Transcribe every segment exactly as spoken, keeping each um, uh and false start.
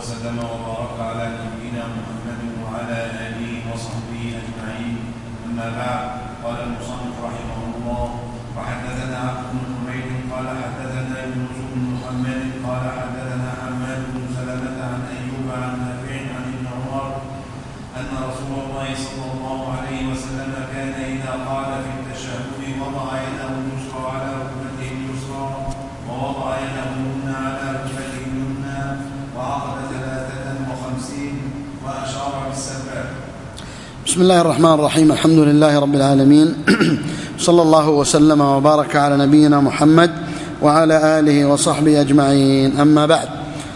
وسلم وبارك على نبينا محمد وعلى آله وصحبه أجمعين. أما بعد، قال المصنف رحمه الله: وحدثنا عبد بن حميد قال حدثنا يونس بن محمد قال حدثنا حماد بن سلمة عن أيوب عن نافع عن ابن عمر أن رسول الله صلى الله عليه وسلم كان إذا قال في التشهد وضع يده اليسرى على ركبته اليسرى ووضع يده اليمنى على ركبته اليمنى وعقد ثلاثة وخمسين وأشار بالسبابة. بسم الله الرحمن الرحيم. الحمد لله رب العالمين، صلى الله وسلم وبارك على نبينا محمد وعلى آله وصحبه أجمعين. أما بعد،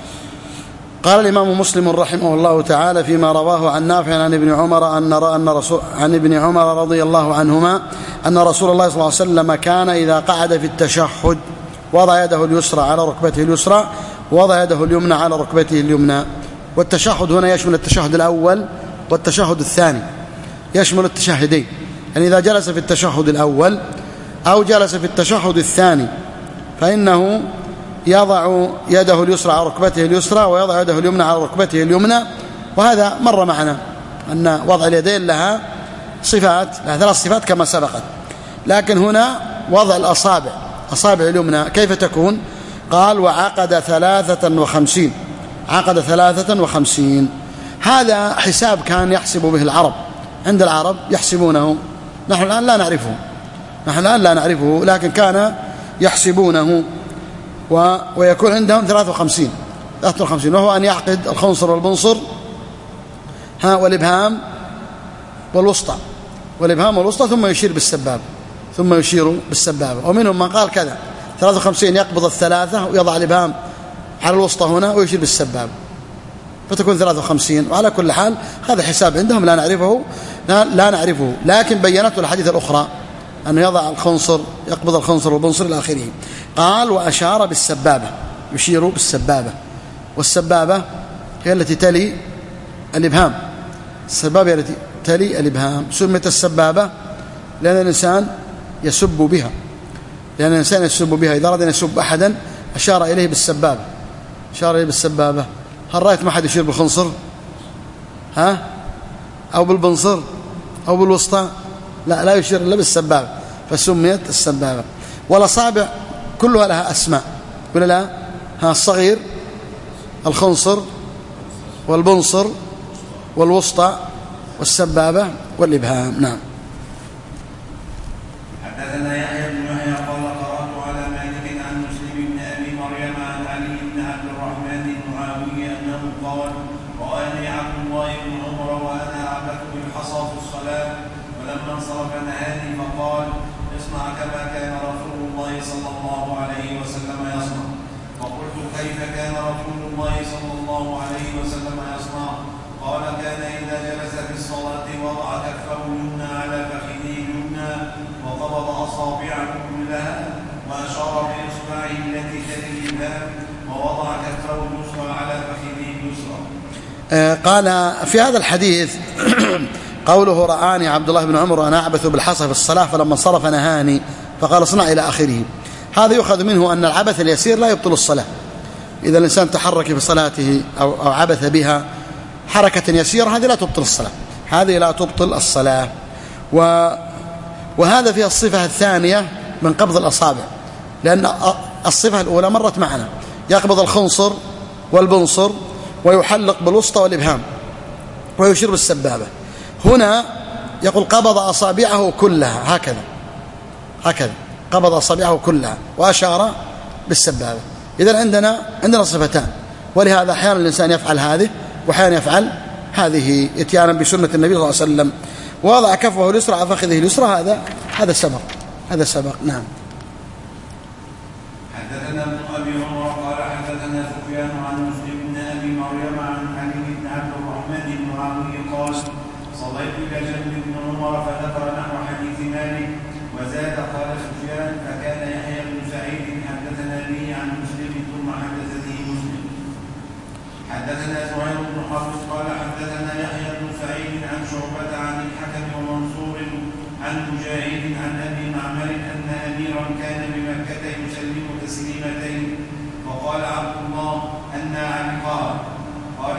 قال الإمام مسلم رحمه الله تعالى فيما رواه عن نافع عن ابن عمر أن أن رسول عن ابن عمر رضي الله عنهما أن رسول الله صلى الله عليه وسلم كان إذا قعد في التشهد وضع يده اليسرى على ركبته اليسرى ووضع يده اليمنى على ركبته اليمنى. والتشهد هنا يشمل التشهد الأول والتشهد الثاني، يشمل التشهدين، يعني إذا جلس في التشهد الأول أو جلس في التشهد الثاني فإنه يضع يده اليسرى على ركبته اليسرى ويضع يده اليمنى على ركبته اليمنى. وهذا مر معنا أن وضع اليدين لها صفات، لها ثلاث صفات كما سبقت، لكن هنا وضع الأصابع أصابع اليمنى كيف تكون؟ قال: وعقد ثلاثة وخمسين عقد ثلاثة وخمسين. هذا حساب كان يحسب به العرب، عند العرب يحسبونه، نحن الآن لا نعرفه نحن الآن لا نعرفه لكن كان يحسبونه، و... ويكون عندهم ثلاثة وخمسين ثلاثة وخمسين وهو أن يعقد الخنصر والبنصر ها والإبهام والوسطى والإبهام والوسطى ثم يشير بالسبابة ثم يشير بالسبابة. ومنهم من قال كذا: ثلاثة وخمسين يقبض الثلاثة ويضع الإبهام على الوسطى هنا ويشير بالسبابة فتكون ثلاثة وخمسين. وعلى كل حال هذا حساب عندهم لا نعرفه لا, لا نعرفه لكن بينته الحديث الأخرى أنه يضع الخنصر يقبض الخنصر والبنصر إلى آخره. قال: وأشار بالسبابة، يشير بالسبابة، والسبابة هي التي تلي الإبهام السبابة التي تلي الإبهام. سميت السبابة لأن الإنسان يسب بها لأن الإنسان يسب بها إذا أراد أن يسب أحدا أشار إليه بالسبابة أشار إليه بالسبابة. هل رأيت ما حد يشير بالخنصر ها أو بالبنصر أو بالوسطى؟ لا لا يشير إلا بالسبابة، فسميت السبابة. والأصابع كلها لها أسماء، ولا لا؟ ها: الصغير، الخنصر، والبنصر، والوسطى، والسبابة، والإبهام. نعم. حدثنا يحيى بن يحيى قال: قرأت على مالك عن مسلم بن أبي مريم عن علي بن عبد الرحمن المعاوي أنه قال: رآني عبد الله بن عمر وأنا أعبث بالحصى في الصلاة، ولما انصرف نهاني فقال: اصنع كما كان رسول الله صلى الله عليه وسلم يصنع. فقلت: كيف كان رسول الله صلى الله عليه وسلم يصنع؟ قال: كان إذا جلس في الصلاة وضع كفه اليمنى على فخذه اليمنى وقبض أصابعه كلها وأشار بإصبعه التي تلي الإبهام ووضع كفه اليسرى على فخذه اليسرى. آه قال في هذا الحديث قوله: رآني عبد الله بن عمر وأنا أعبث بالحصى في الصلاة فلما انصرف نهاني فقال: اصنع إلى آخره. هذا يؤخذ منه أن العبث اليسير لا يبطل الصلاة. إذا الإنسان تحرك في صلاته أو, أو عبث بها حركة يسيرة هذه لا تبطل الصلاة هذه لا تبطل الصلاة و وهذا فيها الصفة الثانية من قبض الأصابع، لأن الصفة الأولى مرت معنا، يقبض الخنصر والبنصر ويحلق بالوسطى والإبهام ويشير بالسبابة. هنا يقول: قبض أصابعه كلها هكذا هكذا قبض أصابعه كلها وأشار بالسبابة. إذن عندنا عندنا صفتان، ولهذا أحيانا الإنسان يفعل هذه وأحيانا يفعل هذه اتيانا بسنة النبي صلى الله عليه وسلم. ووضع كفه اليسرى على فخذه اليسرى، هذا هذا سبق هذا سبق نعم. حدثنا ابن أبي عمر قال: حدثنا سفيان عن مسلم بن أبي مريم عن علي بن عبد الرحمن المعاوي قال: صليت إلى جنب ابن عمر فذكر نحو حديث مالك وزاد. قال سفيان: فكان يحيى بن سعيد حدثنا به عن مسلم ثم حدثني مسلم. حدثنا زهير بن حرب قال: حدثنا يحيى بن سعيد عن شعبة عن الحكم ومنصور عن مجاهد عن أبي معمر أن أميرا كان بمكة يسلم تسليمتين فقال عبد الله: أن علي؟ قال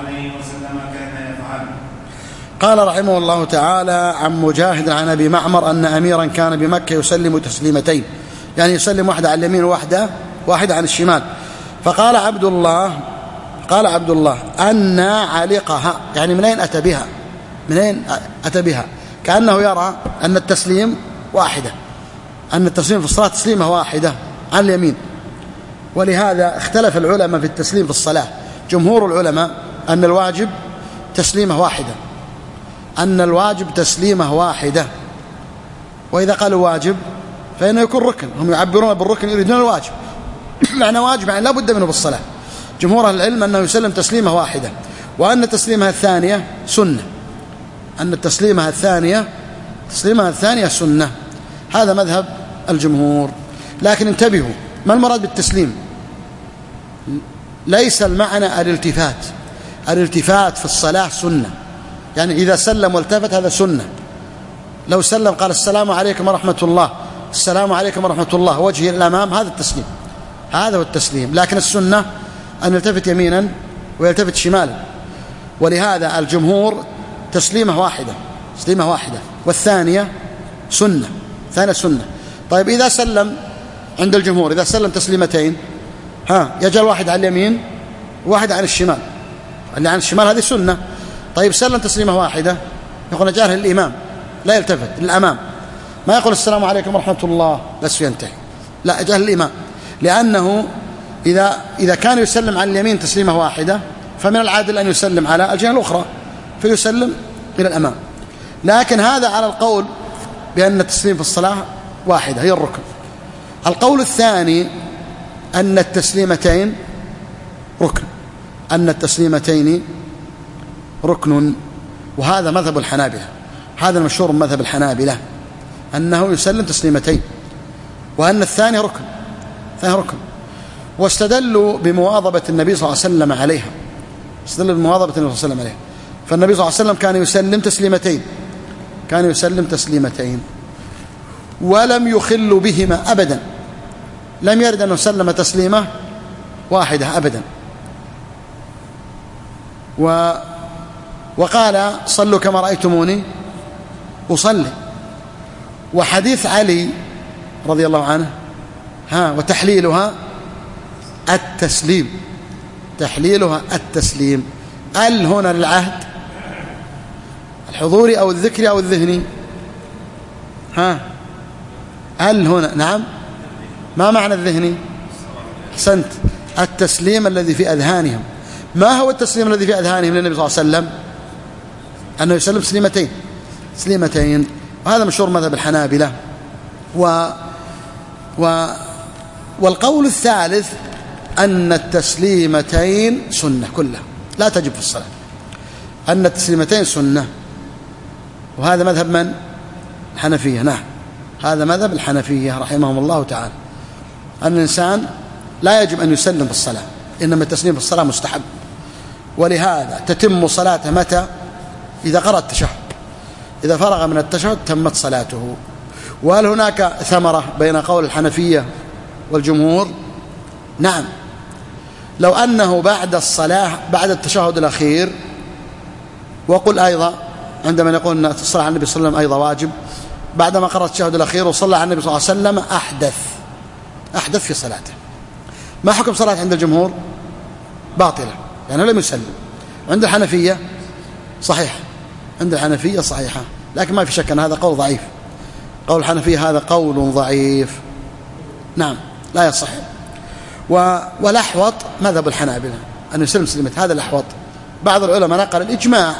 عليه وسلم كان يفعل. قال رحمه الله تعالى عن مجاهد عن أبي معمر أن أميرا كان بمكة يسلم تسليمتين، يعني يسلم واحدة على اليمين وواحدة واحدة عن الشمال. فقال عبد الله قال عبد الله أن علقها، يعني من أين أتى بها من أين أتى بها كأنه يرى أن التسليم واحدة، أن التسليم في الصلاة تسليمة واحدة عن اليمين. ولهذا اختلف العلماء في التسليم في الصلاة. جمهور العلماء أن الواجب تسليمة واحدة أن الواجب تسليمة واحدة وإذا قالوا واجب فإنه يكون ركن، هم يعبرون بالركن يريدون الواجب، معنى واجب يعني لا بد منه بالصلاة. جمهور العلم أنه يسلم تسليمة واحدة، وأن تسليمها الثانية سنة، أن التسليمها الثانية تسليمها الثانية سنة. هذا مذهب الجمهور. لكن انتبهوا، ما المراد بالتسليم؟ ليس المعنى الالتفات، الالتفات في الصلاة سنة، يعني إذا سلم والتفت هذا سنة. لو سلم قال السلام عليكم ورحمة الله، السلام عليكم ورحمة الله، وجهي الأمام، هذا التسليم، هذا هو التسليم. لكن السنة أن يلتفت يمينا ويلتفت شمالا. ولهذا الجمهور تسليمة واحدة تسليمة واحدة والثانية سنة، ثانية سنة. طيب إذا سلم عند الجمهور، إذا سلم تسليمتين، ها يجعل واحد على اليمين وواحد على الشمال، اللي عن الشمال هذه سنة. طيب سلم تسليمة واحدة، يقول نجعلها للإمام لا يلتفت للأمام، ما يقول السلام عليكم ورحمة الله بس ينتهي، لا يجعل للإمام، لأنه إذا إذا كان يسلم على اليمين تسليمة واحدة فمن العادل أن يسلم على الجهة الأخرى فيسلم إلى الأمام. لكن هذا على القول بأن التسليم في الصلاة واحدة هي الركن. القول الثاني أن التسليمتين ركن، أن التسليمتين ركن، وهذا مذهب الحنابلة، هذا المشهور من مذهب الحنابلة أنه يسلم تسليمتين، وأن الثاني ركن، ثاني ركن. واستدلوا بمواظبة النبي صلى الله عليه وسلم عليها، استدلوا بمواظبة النبي صلى الله عليه وسلم عليها. فالنبي صلى الله عليه وسلم كان يسلم تسليمتين، كان يسلم تسليمتين ولم يخل بهما أبدا، لم يرد أن يسلم تسليمة واحدة أبدا. و وقال صلوا كما رأيتموني أصلي. وحديث علي رضي الله عنه ها وتحليلها التسليم، تحليلها التسليم. ال هنا للعهد الحضوري أو الذكري أو الذهني؟ ها ال هنا نعم. ما معنى الذهني؟ أحسنت، التسليم الذي في أذهانهم. ما هو التسليم الذي في أذهانهم للنبي صلى الله عليه وسلم؟ أنه يسلم تسليمتين تسليمتين وهذا مشهور مذهب الحنابلة. و و والقول الثالث أن التسليمتين سنة كلها لا تجب في الصلاة، أن التسليمتين سنة، وهذا مذهب من؟ الحنفية. نعم، هذا مذهب الحنفية رحمهم الله تعالى، أن الإنسان لا يجب أن يسلم في الصلاة، إنما التسليم في الصلاة مستحب. ولهذا تتم صلاته متى؟ إذا قرأ التشهد، إذا فرغ من التشهد تمت صلاته. وهل هناك ثمرة بين قول الحنفية والجمهور؟ نعم، لو أنه بعد الصلاة بعد التشهد الأخير، وقل أيضا عندما يقول أن الصلاة على النبي صلى الله عليه وسلم أيضا واجب، بعدما قرأ التشهد الأخير وصلى على النبي صلى الله عليه وسلم أحدث أحدث في صلاته. ما حكم صلاة عند الجمهور؟ باطلة، يعني لم يسلم. عند الحنفية صحيح، عند الحنفية صحيحة، لكن ما في شك أن هذا قول ضعيف. قول الحنفية هذا قول ضعيف، نعم لا يصح. والأحوط مذهب الحنابلة أن يسلم تسليمة، هذا الأحوط. بعض العلماء نقل الإجماع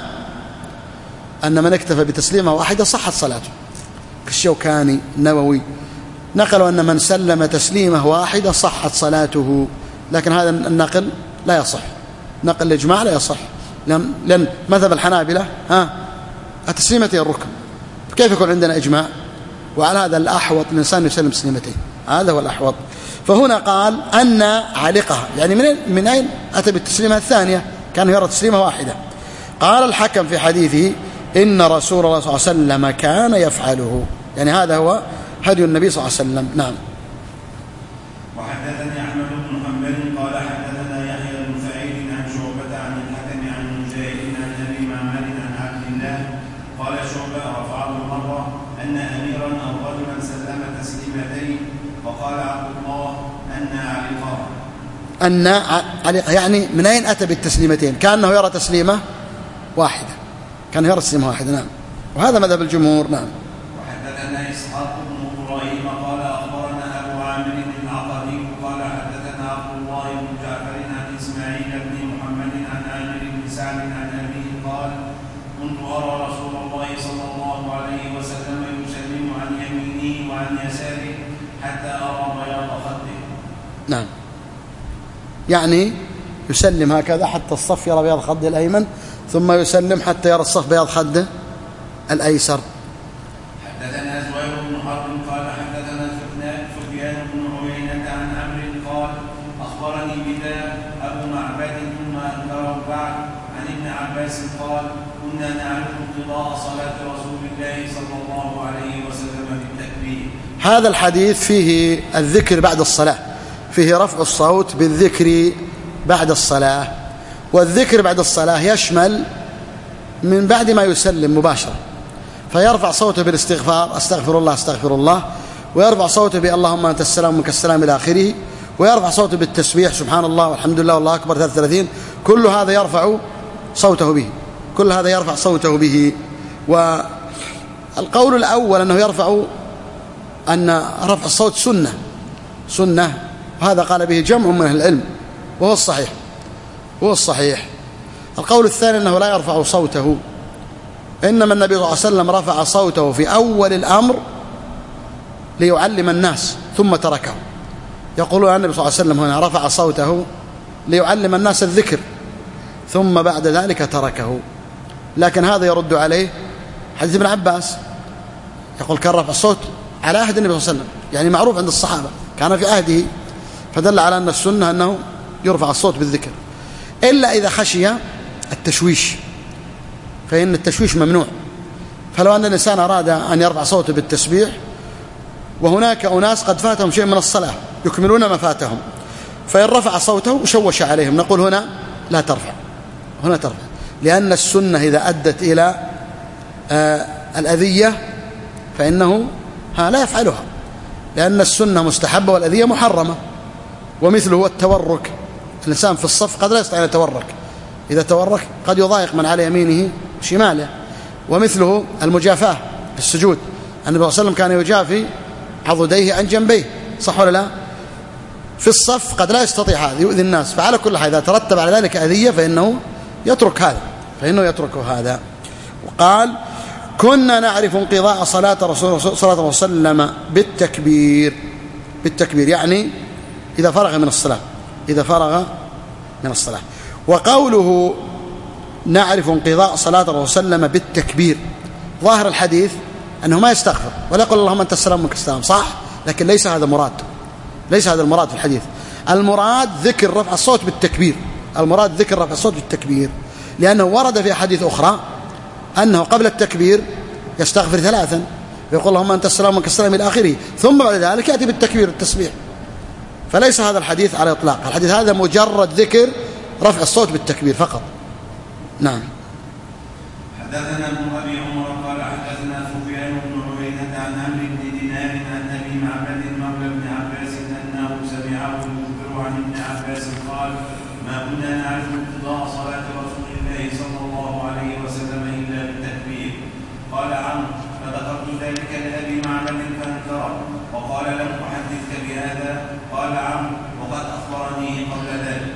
أن من اكتفى بتسليمة واحدة صحت صلاته، كالشوكاني النووي نقلوا أن من سلم تسليمة واحدة صحت صلاته، لكن هذا النقل لا يصح، نقل الإجماع لا يصح، لأن, لأن مذهب الحنابلة ها التسليمتين الركن، كيف يكون عندنا إجماع؟ وعلى هذا الأحوط الإنسان يسلم تسليمتين، هذا هو الأحوط. فهنا قال أن علقها، يعني من, من أين أتى بالتسليمة الثانية؟ كان يرى تسليمة واحدة. قال الحكم في حديثه إن رسول الله صلى الله عليه وسلم كان يفعله، يعني هذا هو هدي النبي صلى الله عليه وسلم. نعم. وحدثني أحمد بن حنبل قال حدثنا يحيى بن سعيد عن شعبة عن الحكم عن عارضة. أن عالقة يعني من أين أتى بالتسليمتين؟ كأنه يرى تسليمة واحدة، كان يرى تسليمة واحدة. نعم، وهذا مذهب الجمهور. نعم. وحدثنا إسحاق بن إبراهيم قال أخبرنا أبو عامر العقدي قال حدثنا عبد الله بن جعفر عن إسماعيل بن محمد عن عامر بن سعد عن أبيه قال كنت أرى رسول الله صلى الله عليه وسلم يسلم عن يمينه وعن يساره حتى أرى بياض خده. نعم، يعني يسلم هكذا حتى الصف يرى بياض خده الأيمن، ثم يسلم حتى يرى الصف بياض خده الأيسر. حدثنا زهير بن حرب قال حدثنا سفيان بن عيينة عن عمرو قال أخبرني بذا أبو معبد ثم أنكره بعد عن ابن عباس قال كنا نعرف انقضاء صلاة رسول الله صلى الله عليه وسلم بالتكبير. هذا الحديث فيه الذكر بعد الصلاة، فيه رفع الصوت بالذكر بعد الصلاة، والذكر بعد الصلاة يشمل من بعد ما يسلم مباشرة، فيرفع صوته بالاستغفار أستغفر الله أستغفر الله، ويرفع صوته باللهم أنت السلام منك السلام إلى آخره، ويرفع صوته بالتسبيح سبحان الله والحمد لله والله أكبر ثلاثة وثلاثين. كل هذا يرفع صوته به، كل هذا يرفع صوته به. والقول الأول أنه يرفع أن رفع الصوت سنة سنة وهذا قال به جمع من أهل العلم وهو الصحيح هو الصحيح. القول الثاني أنه لا يرفع صوته، إنما النبي صلى الله عليه وسلم رفع صوته في أول الأمر ليعلم الناس ثم تركه. يقولون عن النبي صلى الله عليه وسلم هنا رفع صوته ليعلم الناس الذكر ثم بعد ذلك تركه، لكن هذا يرد عليه حديث ابن عباس يقول كان رفع الصوت على عهد النبي صلى الله عليه وسلم، يعني معروف عند الصحابة كان في عهده، فدل على أن السنة أنه يرفع الصوت بالذكر إلا إذا خشي التشويش، فإن التشويش ممنوع. فلو أن الإنسان أراد أن يرفع صوته بالتسبيح وهناك أناس قد فاتهم شيء من الصلاة يكملون ما فاتهم، فإن رفع صوته شوش عليهم، نقول هنا لا ترفع، هنا ترفع، لأن السنة إذا أدت إلى آه الأذية فإنه ها لا يفعلها، لأن السنة مستحبة والأذية محرمة. ومثله هو التورك، الإنسان في الصف قد لا يستطيع أن يتورك، إذا تورك قد يضايق من على يمينه شماله. ومثله المجافاة في السجود، النبي صلى الله عليه وسلم كان يجافي عضديه عن جنبيه، صح ولا لا؟ في الصف قد لا يستطيع هذا، يؤذي الناس، فعلى كل حال إذا ترتب على ذلك أذية فإنه يترك هذا فإنه يترك هذا. وقال كنا نعرف انقضاء صلاة رسول الله صلى الله عليه وسلم بالتكبير، بالتكبير يعني إذا فرغ من الصلاة، إذا فرغ من الصلاة. وقوله نعرف انقضاء صلاة الرسول صلى الله عليه وسلم بالتكبير، ظاهر الحديث أنه ما يستغفر ولا يقول اللهم أنت السلام منك السلام، صح، لكن ليس هذا مراد، ليس هذا المراد في الحديث. المراد ذكر رفع الصوت بالتكبير، المراد ذكر رفع الصوت بالتكبير، لأنه ورد في حديث أخرى أنه قبل التكبير يستغفر ثلاثا ويقول اللهم أنت السلام منك السلام إلى آخره، ثم بعد ذلك يأتي بالتكبير التسبيح. فليس هذا الحديث على إطلاق، الحديث هذا مجرد ذكر رفع الصوت بالتكبير فقط. نعم. حدثنا ابن أبي عمر قال حدثنا سفيان بن عيينة عن عمرو بن دينار عن أبي معبد مولى ابن عباس أنه سمعه يخبر عن ابن عباس قال ما كنا نعرف انقضاء صلاة رسول الله صلى الله عليه وسلم إلا بالتكبير. قال عمرو فذكرت ذلك لأبي معبد فانكره وقال لم أحدثك بهذا. قال عمرو وقد أخبرني قبل ذلك.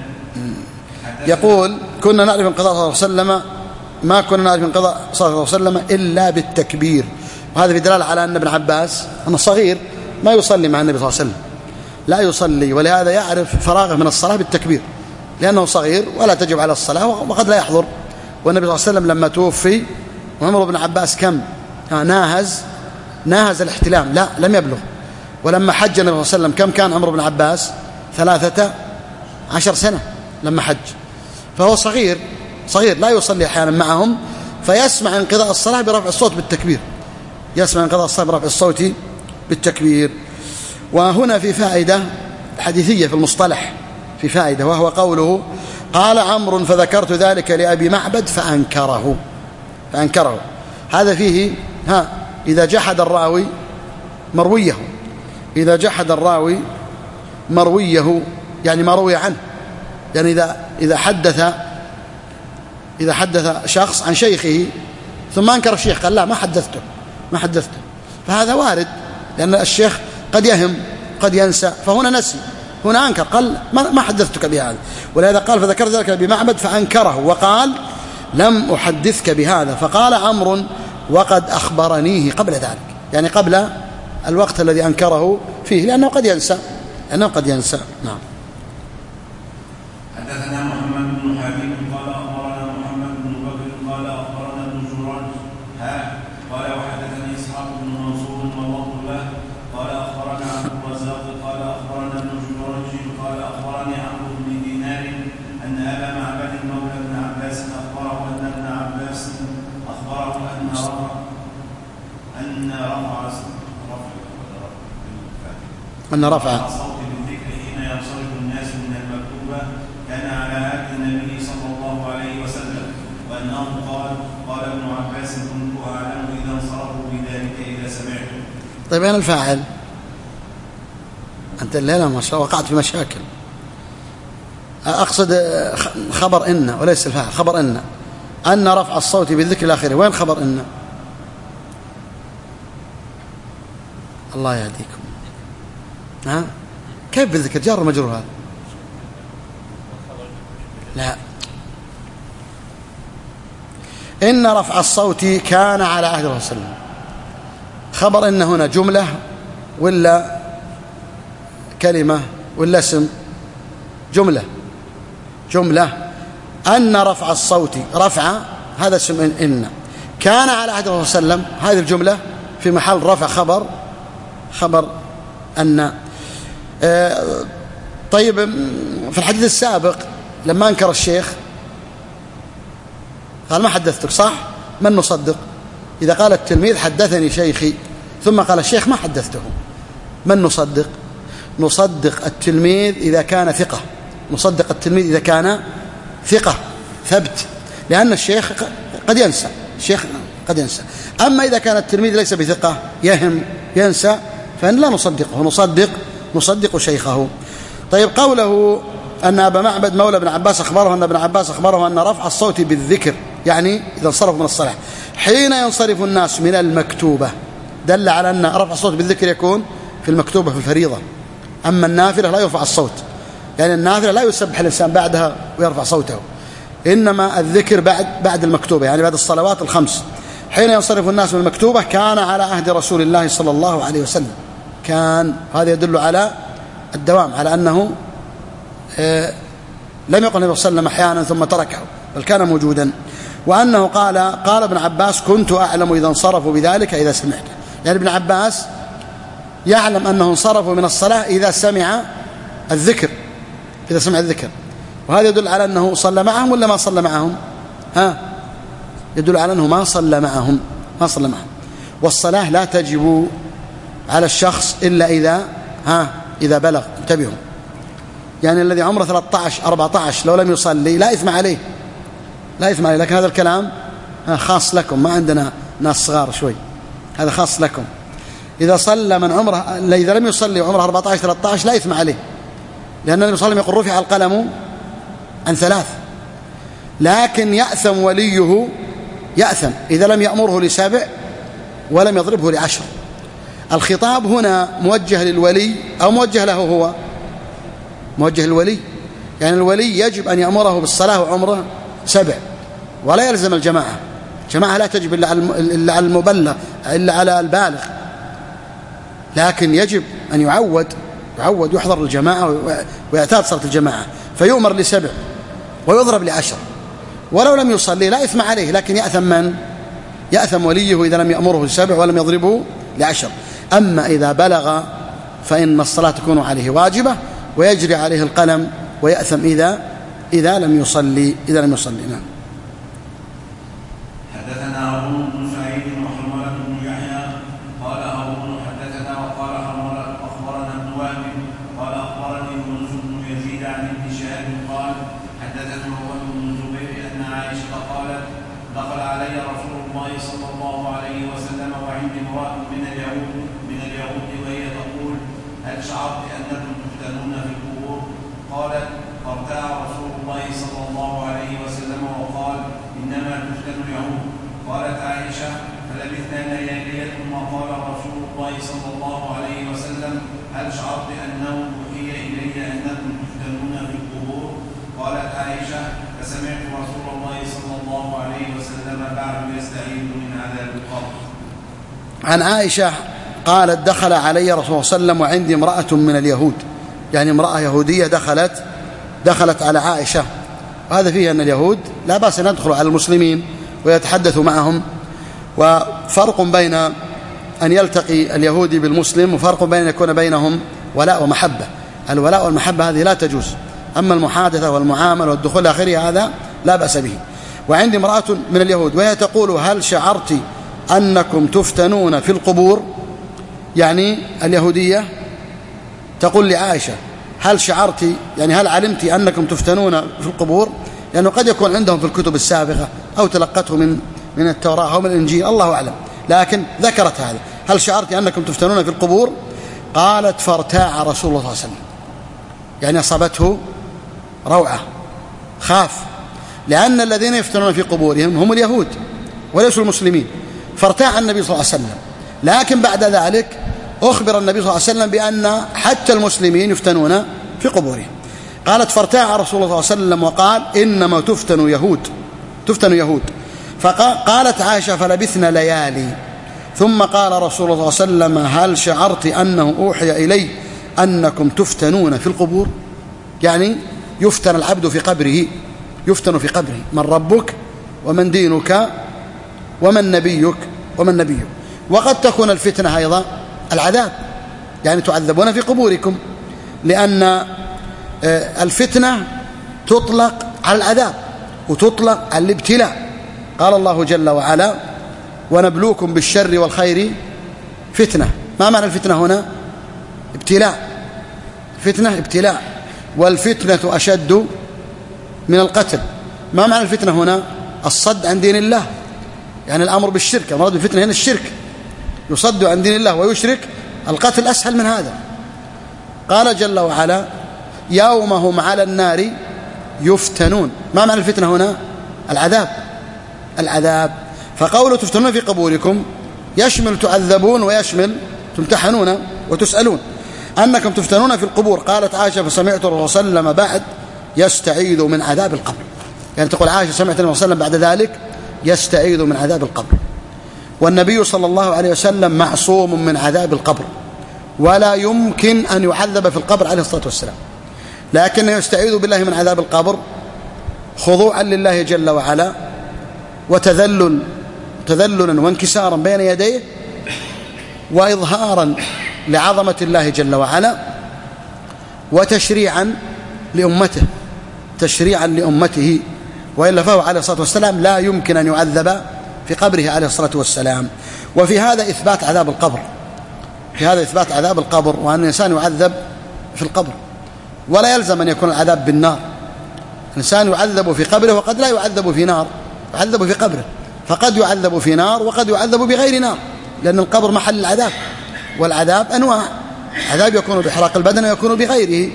يقول كنا نعرف انقضاء صلى الله عليه وسلم، ما كنا نعرف انقضاء صلى الله عليه وسلم إلا بالتكبير. وهذا في دلالة على أن ابن عباس أنه صغير ما يصلي مع النبي صلى الله عليه وسلم، لا يصلي، ولهذا يعرف فراغه من الصلاة بالتكبير، لأنه صغير ولا تجب على الصلاة وقد لا يحضر. والنبي صلى الله عليه وسلم لما توفي وعمر بن عباس كم ناهز ناهز الاحتلام، لا لم يبلغ. ولما حج النبي صلى الله عليه وسلم كم كان عمر بن عباس؟ ثلاثة عشر سنة لما حج، فهو صغير صغير لا يصلي أحيانا معهم، فيسمع انقضاء الصلاة برفع الصوت بالتكبير، يسمع انقضاء الصلاة برفع الصوت بالتكبير. وهنا في فائدة حديثية في المصطلح، في فائدة، وهو قوله قال عمرو فذكرت ذلك لأبي معبد فأنكره فأنكره هذا فيه ها إذا جحد الراوي مرويه، إذا جحد الراوي مرويه يعني ما روي عنه. يعني إذا إذا حدث إذا حدث شخص عن شيخه ثم أنكر الشيخ قال لا ما حدثته ما حدثته فهذا وارد، لأن الشيخ قد يهم قد ينسى، فهنا نسي، هنا أنكر قال ما حدثتك بهذا. ولهذا قال فذكر ذلك أبي معبد فأنكره وقال لم أحدثك بهذا، فقال عمرو وقد أخبرنيه قبل ذلك، يعني قبل الوقت الذي أنكره فيه، لأنه قد ينسى لأنه قد ينسى. نعم. حدثنا محمد بن حبيب قال أخبرنا محمد بن بكر قال أخبرنا ابن جريج ها قال وحدثني إسحاق بن منصور والله له قال أخبرنا عبد الرزاق قال أخبرنا ابن جريج قال أخبرني عمرو بن دينار أن أبا معبد مولى ابن عباس أخبره أن ابن عباس أخبره أن رفع أن رفع أن رفع صوت بالذكر حين ينصرف الناس من المكتوبة كان على عهد النبي صلى الله عليه وسلم، وأنه قال قال ابن عباس كنت أعلم إذا انصرفوا بذلك إذا سمعته. طيب أين الفاعل؟ أنت الليلة ما شاء الله وقعت في مشاكل. أقصد خبر إن وليس الفاعل، خبر إن أن رفع الصوت بالذكر الآخر، وين خبر إن؟ الله يهديكم. ها كيف بالذكر جار مجرور هذا؟ لا، إن رفع الصوت كان على عهد الرسول صلى الله عليه وسلم. خبر إن هنا جملة ولا كلمة ولا اسم؟ جملة جملة. أن رفع الصوت رفع هذا اسم إن، كان على عهد الرسول صلى الله عليه وسلم هذه الجملة في محل رفع خبر خبر أن. طيب في الحديث السابق لما أنكر الشيخ قال ما حدثتك صح؟ من نصدق؟ إذا قال التلميذ حدثني شيخي ثم قال الشيخ ما حدثته، من نصدق؟ نصدق التلميذ إذا كان ثقة، نصدق التلميذ إذا كان ثقة ثبت، لأن الشيخ قد ينسى، الشيخ قد ينسى. أما إذا كان التلميذ ليس بثقة يهم ينسى فإن لا نصدقه، نصدق نصدق شيخه. طيب قوله أن أبا معبد مولى ابن عباس أخبره أن ابن عباس أخبره أن رفع الصوت بالذكر يعني إذا انصرف من الصلاة حين ينصرف الناس من المكتوبة، دل على أن رفع الصوت بالذكر يكون في المكتوبة في الفريضة، أما النافلة لا يرفع الصوت، يعني النافلة لا يسبح الإنسان بعدها ويرفع صوته، إنما الذكر بعد بعد المكتوبة يعني بعد الصلوات الخمس. حين ينصرف الناس من المكتوبة كان على عهد رسول الله صلى الله عليه وسلم، كان هذا يدل على الدوام، على أنه آه لم يقل النبي صلى الله عليه وسلم أحيانا ثم تركه، بل كان موجودا. وأنه قال قال ابن عباس كنت أعلم إذا انصرفوا بذلك إذا سمعت، يعني ابن عباس يعلم أنه انصرفوا من الصلاة إذا سمع الذكر، إذا سمع الذكر. وهذا يدل على أنه صلى معهم ولا ما صلى معهم؟ ها يدل على أنه ما صلى معهم ما صلى معهم. والصلاة لا تجب على الشخص إلا إذا ها إذا بلغ. انتبهوا، يعني الذي عمره ثلاثة عشر أربعة عشر لو لم يصلي لا إثم عليه، لا إثم عليه، لكن هذا الكلام خاص لكم، ما عندنا ناس صغار شوي، هذا خاص لكم. إذا صلى من عمره إذا لم يصلي وعمره أربعة عشر ثلاثة عشر لا إثم عليه، لأن النبي صلى الله عليه وسلم يقول رفع القلم عن ثلاث، لكن يأثم وليه، يأثم إذا لم يأمره لسبع ولم يضربه لعشر. الخطاب هنا موجه للولي أو موجه له هو؟ موجه للولي، يعني الولي يجب أن يأمره بالصلاة وعمره سبع، ولا يلزم الجماعة، الجماعة لا تجب إلا على المبلغ إلا على البالغ، لكن يجب أن يعود يعود يحضر الجماعة ويعتاد صلاة الجماعة، فيؤمر لسبع ويضرب لعشر، ولو لم يصلي لا إثم عليه، لكن يأثم من؟ يأثم وليه إذا لم يأمره لسبع ولم يضربه لعشر. أما إذا بلغ فإن الصلاة تكون عليه واجبة ويجري عليه القلم ويأثم إذا إذا لم يصلي إذا لم يصلي. نعم. حدثنا هارون بن سعيد وحرملة بن يحيى قال هارون حدثنا وقال حرملة أخبرنا ابن وهب قال أخبرني يونس بن يزيد عن ابن شهاب قال حدثنا عروة بن الزبير أن عائشة قالت دخل علي رسول الله صلى الله عليه وسلم وعندي امرأة من اليهود من اليهود وهي تقول هل شعرت أنكم تفتنون في القبور؟ قالت: فارتاع رسول الله صلى الله عليه وسلم وقال: إنما تفتن اليهود. قالت عائشة: فلبثنا ليالي ثم قال رسول الله صلى الله عليه وسلم: هل شعرت أنه أوحي إلي أنكم تفتنون في القبور؟ قالت عائشة: فسمعت رسول الله صلى الله عليه وسلم بعد يستعيذ من عذاب القبر. عن عائشة قالت: دخل علي رسول الله صلى الله عليه وسلم وعندي امرأة من اليهود، يعني امرأة يهودية دخلت دخلت على عائشة. وهذا فيه أن اليهود لا بأس أن يدخلوا على المسلمين ويتحدثوا معهم، وفرق بين أن يلتقي اليهودي بالمسلم وفرق بين أن يكون بينهم ولاء ومحبة. الولاء والمحبة هذه لا تجوز، أما المحادثة والمعاملة والدخول آخره هذا لا بأس به. وعندي امرأة من اليهود وهي تقول: هل شعرت أنكم تفتنون في القبور؟ يعني اليهودية تقول لعائشة: هل شعرت، يعني هل علمت أنكم تفتنون في القبور؟ لأنه قد يكون عندهم في الكتب السابقة أو تلقته من من التوراة أو من الإنجيل، الله أعلم، لكن ذكرت هذا: هل شعرت أنكم تفتنون في القبور؟ قالت: فارتاع رسول الله صلى الله عليه وسلم، يعني أصابته روعة، خاف، لأن الذين يفتنون في قبورهم هم اليهود وليسوا المسلمين، فارتاع النبي صلى الله عليه وسلم. لكن بعد ذلك أخبر النبي صلى الله عليه وسلم بأن حتى المسلمين يفتنون في قبورهم. قالت: فارتاع رسول الله صلى الله عليه وسلم وقال: إنما تفتن يهود تفتن يهود. فقالت عائشة: فلبثنا ليالي ثم قال رسول الله صلى الله عليه وسلم: هل شعرت أنه أوحي إلي أنكم تفتنون في القبور؟ يعني يفتن العبد في قبره، يفتن في قبره: من ربك ومن دينك ومن نبيك ومن نبيك. وقد تكون الفتنة أيضا العذاب، يعني تعذبون في قبوركم، لأن الفتنة تطلق على العذاب وتطلق على الابتلاء. قال الله جل وعلا: ونبلوكم بالشر والخير فتنة. ما معنى الفتنة هنا؟ ابتلاء، فتنة ابتلاء، والفتنة أشد من القتل. ما معنى الفتنة هنا؟ الصد عن دين الله، يعني الأمر بالشرك. المراد بالفتنة هنا الشرك، يصد عن دين الله ويشرك، القتل أسهل من هذا. قال جل وعلا: يوم هم على النار يفتنون. ما معنى الفتنة هنا؟ العذاب، العذاب. فقوله تفتنون في قبوركم يشمل تعذبون ويشمل تمتحنون وتسألون. أنكم تفتنون في القبور. قالت عائشة: فسمعت الرسول صلى الله عليه وسلم بعد يستعيذ من عذاب القبر، يعني تقول عائشة: سمعت النبي صلى الله عليه وسلم بعد ذلك يستعيذ من عذاب القبر. والنبي صلى الله عليه وسلم معصوم من عذاب القبر، ولا يمكن أن يعذب في القبر عليه الصلاة والسلام، لكنه يستعيذ بالله من عذاب القبر خضوعا لله جل وعلا، وتذلل تذللا وانكسارا بين يديه، وإظهارا لعظمة الله جل وعلا، وتشريعا لأمته تشريعا لأمته وإلا فهو عليه الصلاة والسلام لا يمكن أن يعذب في قبره عليه الصلاة والسلام. وفي هذا إثبات عذاب القبر في هذا إثبات عذاب القبر وأن الإنسان يعذب في القبر، ولا يلزم أن يكون العذاب بالنار. الإنسان يعذب في قبره وقد لا يعذب في نار، يعذب في قبره، فقد يعذب في نار وقد يعذب بغير نار، لأن القبر محل العذاب، والعذاب أنواع، عذاب يكون بإحراق البدن ويكون بغيره.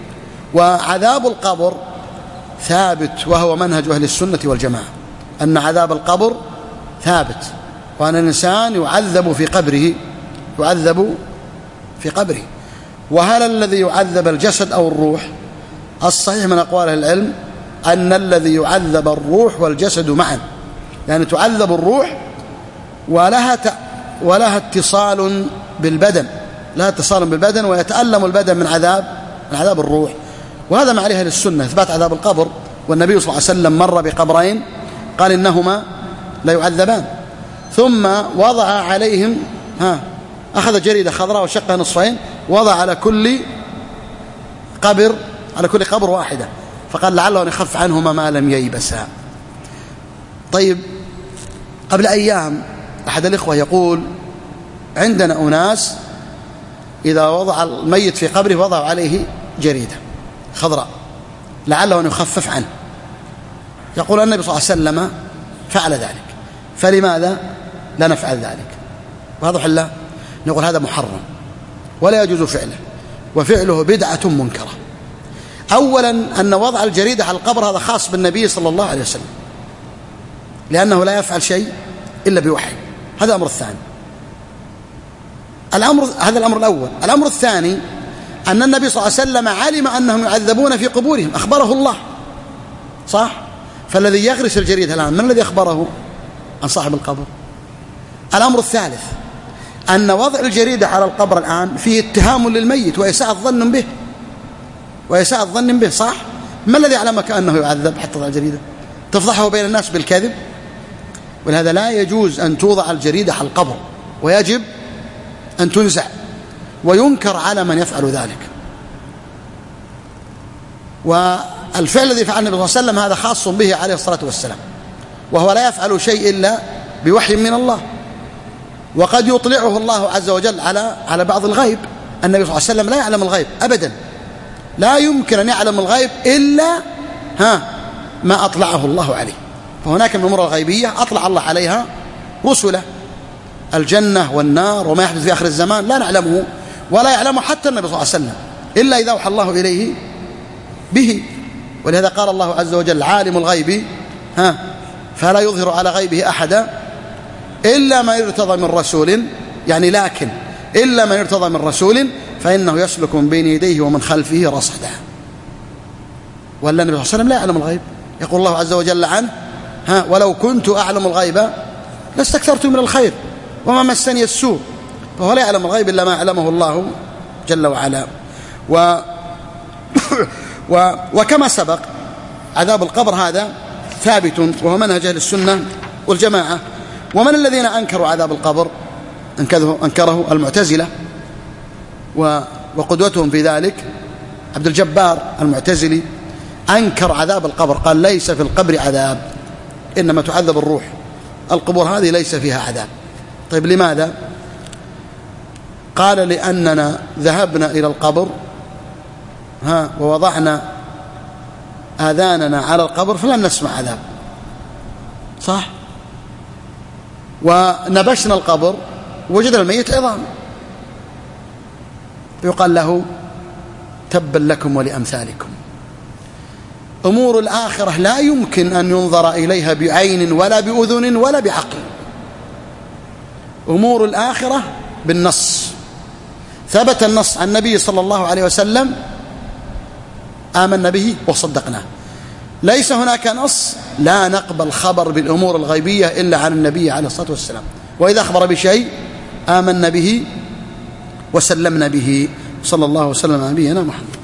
وعذاب القبر ثابت، وهو منهج أهل السنة والجماعة، أن عذاب القبر ثابت، وأن الإنسان يعذب في قبره يعذب في قبره. وهل الذي يعذب الجسد أو الروح؟ الصحيح من أقوال العلم أن الذي يعذب الروح والجسد معا، يعني تعذب الروح ولها ت... ولها اتصال بالبدن لها اتصال بالبدن ويتألم البدن من عذاب من عذاب الروح. وهذا ما عليه للسنة إثبات عذاب القبر. والنبي صلى الله عليه وسلم مر بقبرين قال إنهما لا يعذبان، ثم وضع عليهم ها أخذ جريدة خضراء وشقها نصفين، وضع على كل قبر على كل قبر واحدة، فقال لعله أن يخف عنهما ما لم ييبسا. طيب، قبل أيام أحد الإخوة يقول عندنا أناس إذا وضع الميت في قبره وضعوا عليه جريدة خضراء لعله أن يخفف عنه. يقول النبي صلى الله عليه وسلم فعل ذلك، فلماذا لا نفعل ذلك؟ واضح الله؟ نقول هذا محرم ولا يجوز فعله، وفعله بدعة منكرة. أولا أن وضع الجريدة على القبر هذا خاص بالنبي صلى الله عليه وسلم، لأنه لا يفعل شيء إلا بوحي. هذا الأمر الثاني. الأمر هذا الأمر الأول. الأمر الثاني أن النبي صلى الله عليه وسلم علم أنهم يعذبون في قبورهم، أخبره الله، صح؟ فالذي يغرس الجريدة الآن من الذي أخبره عن صاحب القبر؟ الأمر الثالث أن وضع الجريدة على القبر الآن فيه اتهام للميت وإساءة ظن به وإساءة ظن به، صح؟ ما الذي يعلمك أنه يعذب حتى تضع الجريدة؟ تفضحه بين الناس بالكذب. ولهذا لا يجوز أن توضع الجريدة على القبر، ويجب أن تنزع، وينكر على من يفعل ذلك. والفعل الذي فعل النبي صلى الله عليه وسلم هذا خاص به عليه الصلاة والسلام، وهو لا يفعل شيء إلا بوحي من الله، وقد يطلعه الله عز وجل على على بعض الغيب. النبي صلى الله عليه وسلم لا يعلم الغيب أبدا، لا يمكن أن يعلم الغيب إلا ها ما أطلعه الله عليه. فهناك من الأمور الغيبية أطلع الله عليها رسله، الجنة والنار وما يحدث في آخر الزمان لا نعلمه، ولا يعلمه حتى النبي صلى الله عليه وسلم إلا إذا أوحى الله إليه به. ولهذا قال الله عز وجل: عالم الغيب ها فلا يظهر على غيبه أحدا إلا ما يرتضى من رسول، يعني لكن إلا ما يرتضى من رسول فإنه يسلك من بين يديه ومن خلفه رصدا. ولا النبي صلى الله عليه وسلم لا يعلم الغيب. يقول الله عز وجل عنه: ها ولو كنت أعلم الغيب لاستكثرت من الخير وما مسني السوء. فهو لا يعلم الغيب إلا ما علمه الله جل وعلا. و و وكما سبق عذاب القبر هذا ثابت، وهو منهج أهل السنة والجماعة. ومن الذين أنكروا عذاب القبر؟ أنكره المعتزلة، وقدوتهم في ذلك عبد الجبار المعتزلي أنكر عذاب القبر، قال: ليس في القبر عذاب، إنما تعذب الروح، القبور هذه ليس فيها عذاب. طيب لماذا؟ قال: لأننا ذهبنا إلى القبر ها ووضعنا آذاننا على القبر فلم نسمع عذاب، صح؟ ونبشنا القبر وجدنا الميت عظام، يقال له: تبا لكم ولأمثالكم. أمور الآخرة لا يمكن أن ينظر إليها بعين ولا بأذن ولا بعقل. أمور الآخرة بالنص، ثبت النص عن النبي صلى الله عليه وسلم آمنا به وصدقناه. ليس هناك نص لا نقبل خبر بالأمور الغيبية إلا عن النبي عليه الصلاة والسلام، وإذا أخبر بشيء آمنا به وسلمنا به، صلى الله وسلم على نبينا محمد.